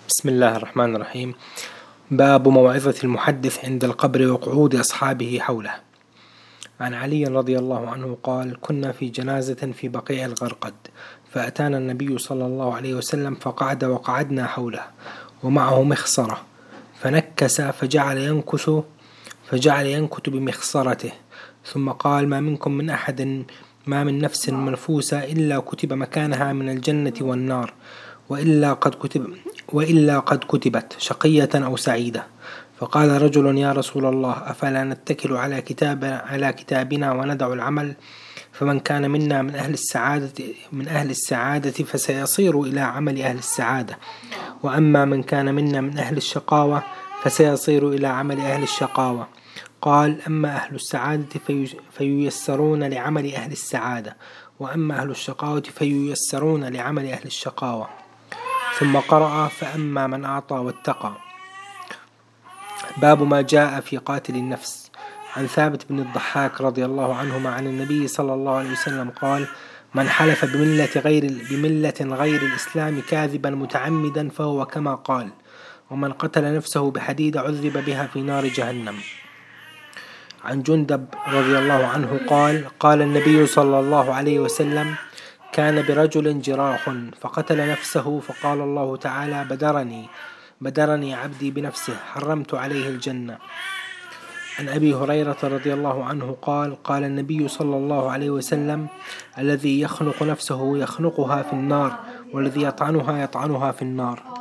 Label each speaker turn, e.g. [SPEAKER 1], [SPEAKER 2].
[SPEAKER 1] بسم الله الرحمن الرحيم. باب موعظة المحدث عند القبر وقعود أصحابه حوله. عن علي رضي الله عنه قال: كنا في جنازة في بقيع الغرقد، فأتانا النبي صلى الله عليه وسلم فقعد وقعدنا حوله ومعه مخصرة، فنكس فجعل ينكت بمخصرته، ثم قال: ما منكم من أحد ما من نفس منفوسة إلا كتب مكانها من الجنة والنار، وإلا قد كتبت شقية أو سعيدة. فقال رجل: يا رسول الله، أفلا نتكل على كتابنا وندع العمل؟ فمن كان منا من أهل السعادة فسيصير إلى عمل أهل السعادة، وأما من كان منا من أهل الشقاوة فسيصير إلى عمل أهل الشقاوة. قال: أما أهل السعادة فييسرون لعمل أهل السعادة، وأما أهل الشقاوة فييسرون لعمل أهل الشقاوة. ثم قرأ: فأما من أعطى واتقى. باب ما جاء في قاتل النفس. عن ثابت بن الضحاك رضي الله عنهما عن النبي صلى الله عليه وسلم قال: من حلف بملة غير الإسلام كاذبا متعمدا فهو كما قال، ومن قتل نفسه بحديد عذب بها في نار جهنم. عن جندب رضي الله عنه قال: قال النبي صلى الله عليه وسلم: كان برجل جراح فقتل نفسه، فقال الله تعالى: بدرني عبدي بنفسه، حرمت عليه الجنة. عن أبي هريرة رضي الله عنه قال: قال النبي صلى الله عليه وسلم: الذي يخنق نفسه يخنقها في النار، والذي يطعنها يطعنها في النار.